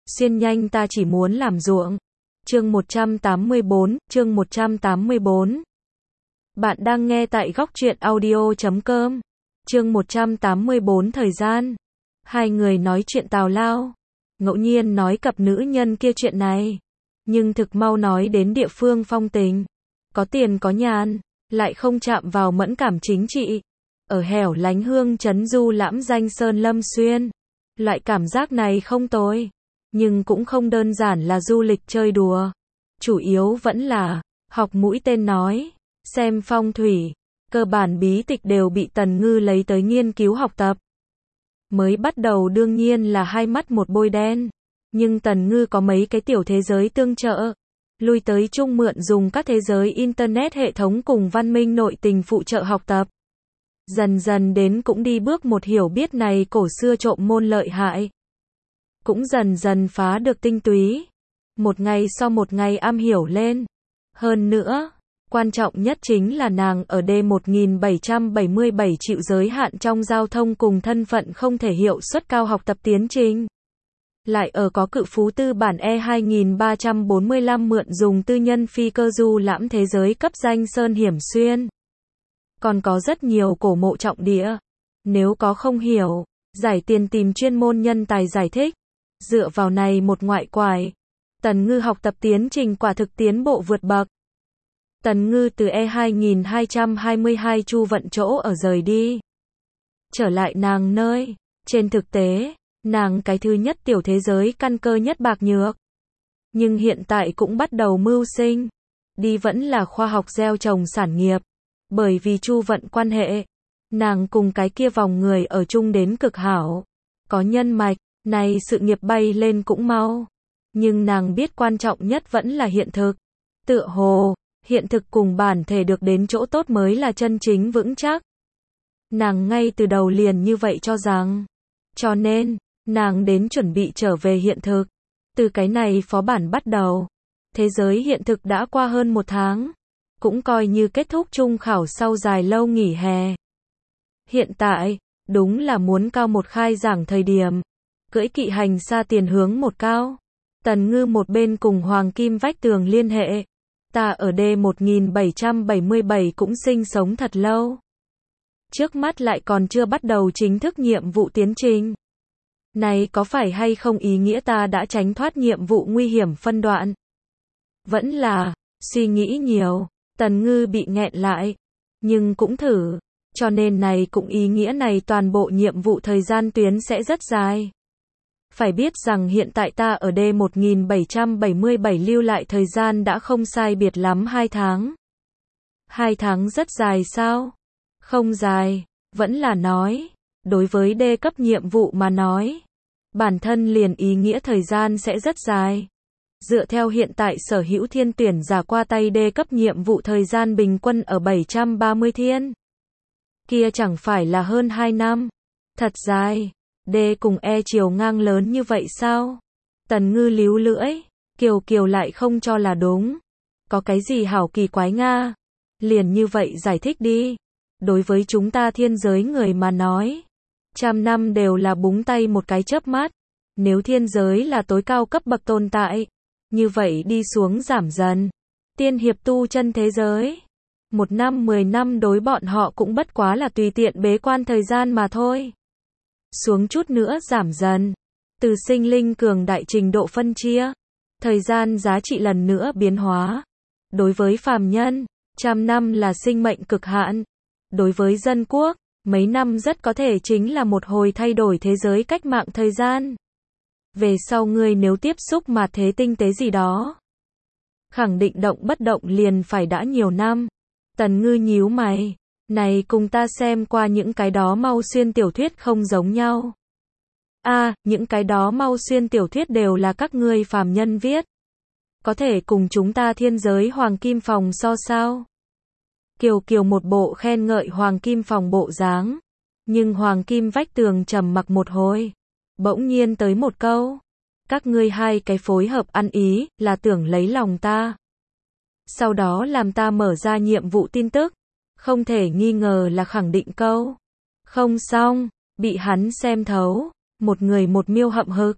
Xuyên nhanh ta chỉ muốn làm ruộng. Chương 184. Bạn đang nghe tại góc truyện audio.com. Chương 184 thời gian. Hai người nói chuyện tào lao. Ngẫu nhiên nói cặp nữ nhân kia chuyện này. Nhưng thực mau nói đến địa phương phong tình. Có tiền có nhàn, lại không chạm vào mẫn cảm chính trị. Ở hẻo lánh hương trấn du lãm danh sơn lâm xuyên. Loại cảm giác này không tồi. Nhưng cũng không đơn giản là du lịch chơi đùa. Chủ yếu vẫn là học mũi tên nói, xem phong thủy. Cơ bản bí tịch đều bị Tần Ngư lấy tới nghiên cứu học tập. Mới bắt đầu đương nhiên là hai mắt một bôi đen. Nhưng Tần Ngư có mấy cái tiểu thế giới tương trợ. Lui tới chung mượn dùng các thế giới Internet hệ thống cùng văn minh nội tình phụ trợ học tập. Dần dần đến cũng đi bước một hiểu biết này cổ xưa trộm môn lợi hại. Cũng dần dần phá được tinh túy. Một ngày sau một ngày am hiểu lên. Hơn nữa, quan trọng nhất chính là nàng ở D1777 chịu giới hạn trong giao thông cùng thân phận không thể hiệu suất cao học tập tiến trình. Lại ở có cự phú tư bản E2345 mượn dùng tư nhân phi cơ du lãm thế giới cấp danh sơn hiểm xuyên. Còn có rất nhiều cổ mộ trọng địa. Nếu có không hiểu, giải tiền tìm chuyên môn nhân tài giải thích. Dựa vào này một ngoại quải, Tần Ngư học tập tiến trình quả thực tiến bộ vượt bậc. Tần Ngư từ E2222 Chu vận chỗ ở rời đi. Trở lại nàng nơi. Trên thực tế, nàng cái thứ nhất tiểu thế giới căn cơ nhất bạc nhược. Nhưng hiện tại cũng bắt đầu mưu sinh. Đi vẫn là khoa học gieo trồng sản nghiệp. Bởi vì Chu vận quan hệ, nàng cùng cái kia vòng người ở chung đến cực hảo. Có nhân mạch, này sự nghiệp bay lên cũng mau. Nhưng nàng biết quan trọng nhất vẫn là hiện thực. Tựa hồ, hiện thực cùng bản thể được đến chỗ tốt mới là chân chính vững chắc. Nàng ngay từ đầu liền như vậy cho rằng. Cho nên, nàng đến chuẩn bị trở về hiện thực. Từ cái này phó bản bắt đầu. Thế giới hiện thực đã qua hơn một tháng. Cũng coi như kết thúc trung khảo sau dài lâu nghỉ hè. Hiện tại, đúng là muốn cao một khai giảng thời điểm. Cưỡi kỵ hành xa tiền hướng một cao. Tần Ngư một bên cùng Hoàng Kim vách tường liên hệ. Ta ở D1777 cũng sinh sống thật lâu. Trước mắt lại còn chưa bắt đầu chính thức nhiệm vụ tiến trình. Này có phải hay không ý nghĩa ta đã tránh thoát nhiệm vụ nguy hiểm phân đoạn? Vẫn là, suy nghĩ nhiều, Tần Ngư bị nghẹn lại. Nhưng cũng thử, cho nên này cũng ý nghĩa này toàn bộ nhiệm vụ thời gian tuyến sẽ rất dài. Phải biết rằng hiện tại ta ở D1777 lưu lại thời gian đã không sai biệt lắm 2 tháng. 2 tháng rất dài sao? Không dài, vẫn là nói. Đối với D cấp nhiệm vụ mà nói, bản thân liền ý nghĩa thời gian sẽ rất dài. Dựa theo hiện tại sở hữu thiên tuyển giả qua tay D cấp nhiệm vụ thời gian bình quân ở 730 thiên. Kia chẳng phải là hơn 2 năm. Thật dài. D cùng E chiều ngang lớn như vậy sao? Tần Ngư líu lưỡi. Kiều lại không cho là đúng. Có cái gì hảo kỳ quái nga? Liền như vậy giải thích đi. Đối với chúng ta thiên giới người mà nói, 100 năm đều là búng tay một cái chớp mắt. Nếu thiên giới là tối cao cấp bậc tồn tại, như vậy đi xuống giảm dần. Tiên hiệp tu chân thế giới, 1 năm 10 năm đối bọn họ cũng bất quá là tùy tiện bế quan thời gian mà thôi. Xuống chút nữa giảm dần. Từ sinh linh cường đại trình độ phân chia, thời gian giá trị lần nữa biến hóa. Đối với phàm nhân, 100 năm là sinh mệnh cực hạn. Đối với dân quốc, mấy năm rất có thể chính là một hồi thay đổi thế giới cách mạng thời gian. Về sau ngươi nếu tiếp xúc mà thế tinh tế gì đó, khẳng định động bất động liền phải đã nhiều năm. Tần Ngư nhíu mày. Này cùng ta xem qua những cái đó mau xuyên tiểu thuyết không giống nhau. Những cái đó mau xuyên tiểu thuyết đều là các ngươi phàm nhân viết. Có thể cùng chúng ta thiên giới Hoàng Kim phòng so sao? Kiều một bộ khen ngợi Hoàng Kim phòng bộ dáng. Nhưng Hoàng Kim vách tường trầm mặc một hồi. Bỗng nhiên tới một câu. Các ngươi hai cái phối hợp ăn ý, là tưởng lấy lòng ta. Sau đó làm ta mở ra nhiệm vụ tin tức. Không thể nghi ngờ là khẳng định câu. Không xong, bị hắn xem thấu. Một người một miêu hậm hực.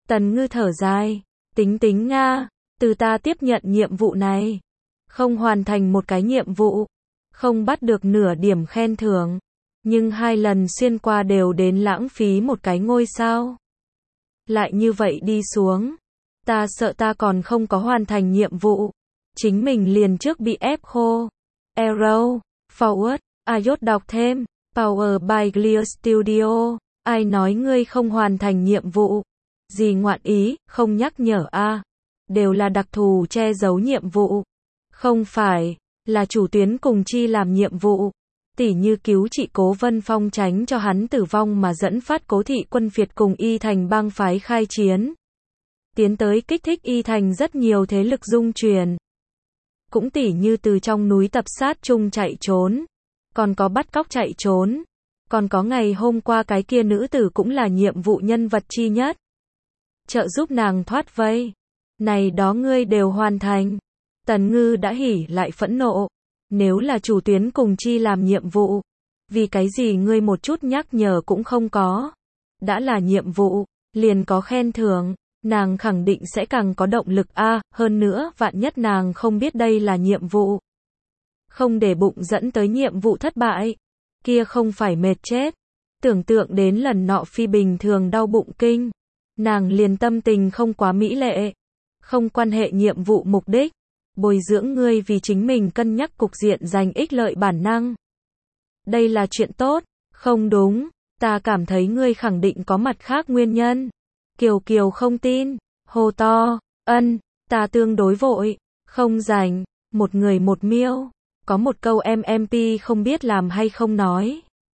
Tần Ngư thở dài, tính nga, từ ta tiếp nhận nhiệm vụ này, không hoàn thành một cái nhiệm vụ, không bắt được nửa điểm khen thưởng, nhưng 2 lần xuyên qua đều đến lãng phí một cái ngôi sao. Lại như vậy đi xuống, ta sợ ta còn không có hoàn thành nhiệm vụ, chính mình liền trước bị ép khô. Arrow, Forward, Ayot đọc thêm, Power by Clear Studio, ai nói ngươi không hoàn thành nhiệm vụ? Gì ngoạn ý, không nhắc nhở a, đều là đặc thù che giấu nhiệm vụ. Không phải, là chủ tuyến cùng chi làm nhiệm vụ. Tỉ như cứu trị Cố Vân Phong tránh cho hắn tử vong mà dẫn phát Cố thị quân phiệt cùng Y Thành bang phái khai chiến. Tiến tới kích thích Y Thành rất nhiều thế lực dung truyền. Cũng tỉ như từ trong núi tập sát chung chạy trốn. Còn có bắt cóc chạy trốn. Còn có ngày hôm qua cái kia nữ tử cũng là nhiệm vụ nhân vật chi nhất. Trợ giúp nàng thoát vây. Này đó ngươi đều hoàn thành. Tần Ngư đã hỉ lại phẫn nộ. Nếu là chủ tuyến cùng chi làm nhiệm vụ, vì cái gì ngươi một chút nhắc nhở cũng không có. Đã là nhiệm vụ, liền có khen thưởng, nàng khẳng định sẽ càng có động lực a, hơn nữa vạn nhất nàng không biết đây là nhiệm vụ. Không để bụng dẫn tới nhiệm vụ thất bại, kia không phải mệt chết. Tưởng tượng đến lần nọ phi bình thường đau bụng kinh, nàng liền tâm tình không quá mỹ lệ. Không quan hệ nhiệm vụ mục đích. Bồi dưỡng ngươi vì chính mình cân nhắc cục diện giành ích lợi bản năng. Đây là chuyện tốt, không đúng, ta cảm thấy ngươi khẳng định có mặt khác nguyên nhân. Kiều Kiều không tin, hô to, ta tương đối vội, không rảnh, một người một miêu, có một câu MMP không biết làm hay không nói.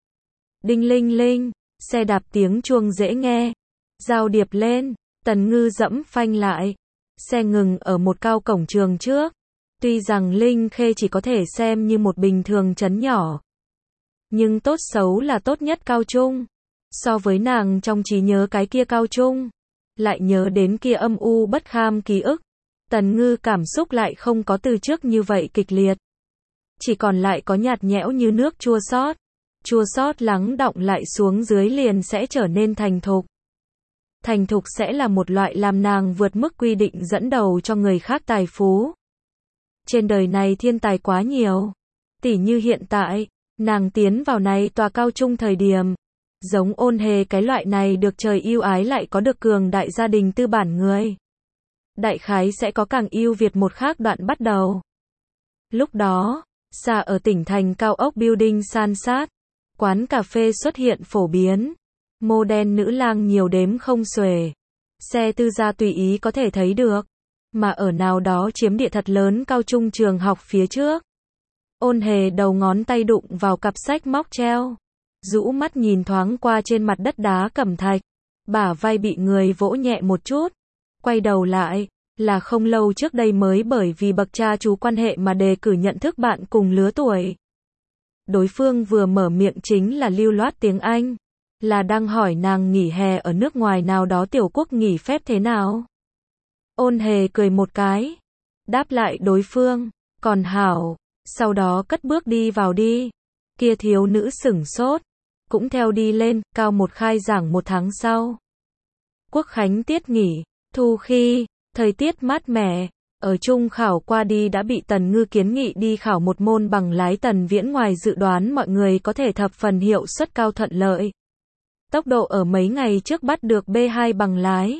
Đinh linh linh, xe đạp tiếng chuông dễ nghe, giao điệp lên, Tần Ngư dẫm phanh lại. Xe ngừng ở một cao cổng trường trước. Tuy rằng Linh Khê chỉ có thể xem như một bình thường trấn nhỏ, nhưng tốt xấu là tốt nhất cao trung. So với nàng trong trí nhớ cái kia cao trung, lại nhớ đến kia âm u bất kham ký ức, Tần Ngư cảm xúc lại không có từ trước như vậy kịch liệt. Chỉ còn lại có nhạt nhẽo như nước chua xót. Chua xót lắng đọng lại xuống dưới liền sẽ trở nên thành thục. Thành thục sẽ là một loại làm nàng vượt mức quy định dẫn đầu cho người khác tài phú. Trên đời này thiên tài quá nhiều. Tỉ như hiện tại, nàng tiến vào này tòa cao trung thời điểm. Giống Ôn Hề cái loại này được trời yêu ái lại có được cường đại gia đình tư bản người. Đại khái sẽ có càng ưu việt một khác đoạn bắt đầu. Lúc đó, xa ở tỉnh thành cao ốc building san sát. Quán cà phê xuất hiện phổ biến. Mô đen nữ lang nhiều đếm không xuể. Xe tư gia tùy ý có thể thấy được. Mà ở nào đó chiếm địa thật lớn cao trung trường học phía trước. Ôn Hề đầu ngón tay đụng vào cặp sách móc treo. Rũ mắt nhìn thoáng qua trên mặt đất đá cẩm thạch. Bả vai bị người vỗ nhẹ một chút. Quay đầu lại, là không lâu trước đây mới bởi vì bậc cha chú quan hệ mà đề cử nhận thức bạn cùng lứa tuổi. Đối phương vừa mở miệng chính là lưu loát tiếng Anh. Là đang hỏi nàng nghỉ hè ở nước ngoài nào đó tiểu quốc nghỉ phép thế nào. Ôn Hề cười một cái. Đáp lại đối phương. Còn hảo. Sau đó cất bước đi vào đi. Kia thiếu nữ sửng sốt. Cũng theo đi lên, cao một khai giảng một tháng sau. Quốc khánh tiết nghỉ. Thu khi, thời tiết mát mẻ. Ở trung khảo qua đi đã bị Tần Ngư kiến nghị đi khảo một môn bằng lái Tần Viễn ngoài dự đoán mọi người có thể thập phần hiệu suất cao thuận lợi. Tốc độ ở mấy ngày trước bắt được B2 bằng lái.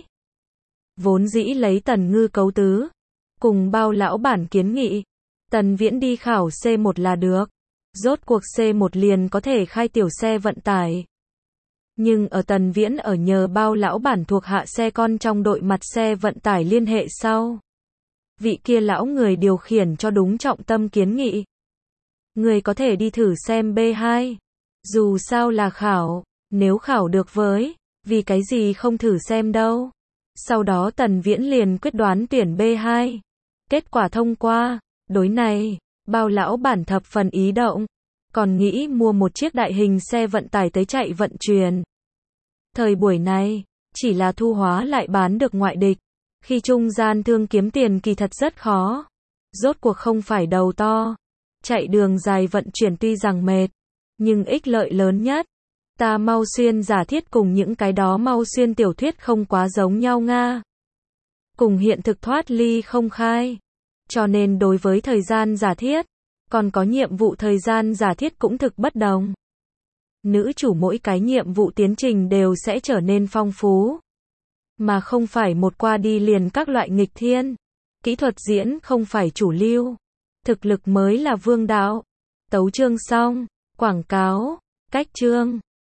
Vốn dĩ lấy Tần Ngư cấu tứ. Cùng bao lão bản kiến nghị. Tần Viễn đi khảo C1 là được. Rốt cuộc C1 liền có thể khai tiểu xe vận tải. Nhưng ở Tần Viễn ở nhờ bao lão bản thuộc hạ xe con trong đội mặt xe vận tải liên hệ sau. Vị kia lão người điều khiển cho đúng trọng tâm kiến nghị. Người có thể đi thử xem B2. Dù sao là khảo. Nếu khảo được với, vì cái gì không thử xem đâu. Sau đó Tần Viễn liền quyết đoán tuyển B2. Kết quả thông qua. Đối này, bao lão bản thập phần ý động. Còn nghĩ mua một chiếc đại hình xe vận tải tới chạy vận chuyển. Thời buổi này, chỉ là thu hóa lại bán được ngoại địch. Khi trung gian thương kiếm tiền kỳ thật rất khó. Rốt cuộc không phải đầu to. Chạy đường dài vận chuyển tuy rằng mệt, nhưng ích lợi lớn nhất. Ta mau xuyên giả thiết cùng những cái đó mau xuyên tiểu thuyết không quá giống nhau nga. Cùng hiện thực thoát ly không khai. Cho nên đối với thời gian giả thiết, còn có nhiệm vụ thời gian giả thiết cũng thực bất đồng. Nữ chủ mỗi cái nhiệm vụ tiến trình đều sẽ trở nên phong phú. Mà không phải một qua đi liền các loại nghịch thiên. Kỹ thuật diễn không phải chủ lưu. Thực lực mới là vương đạo. Tấu chương xong. Quảng cáo. Cách chương.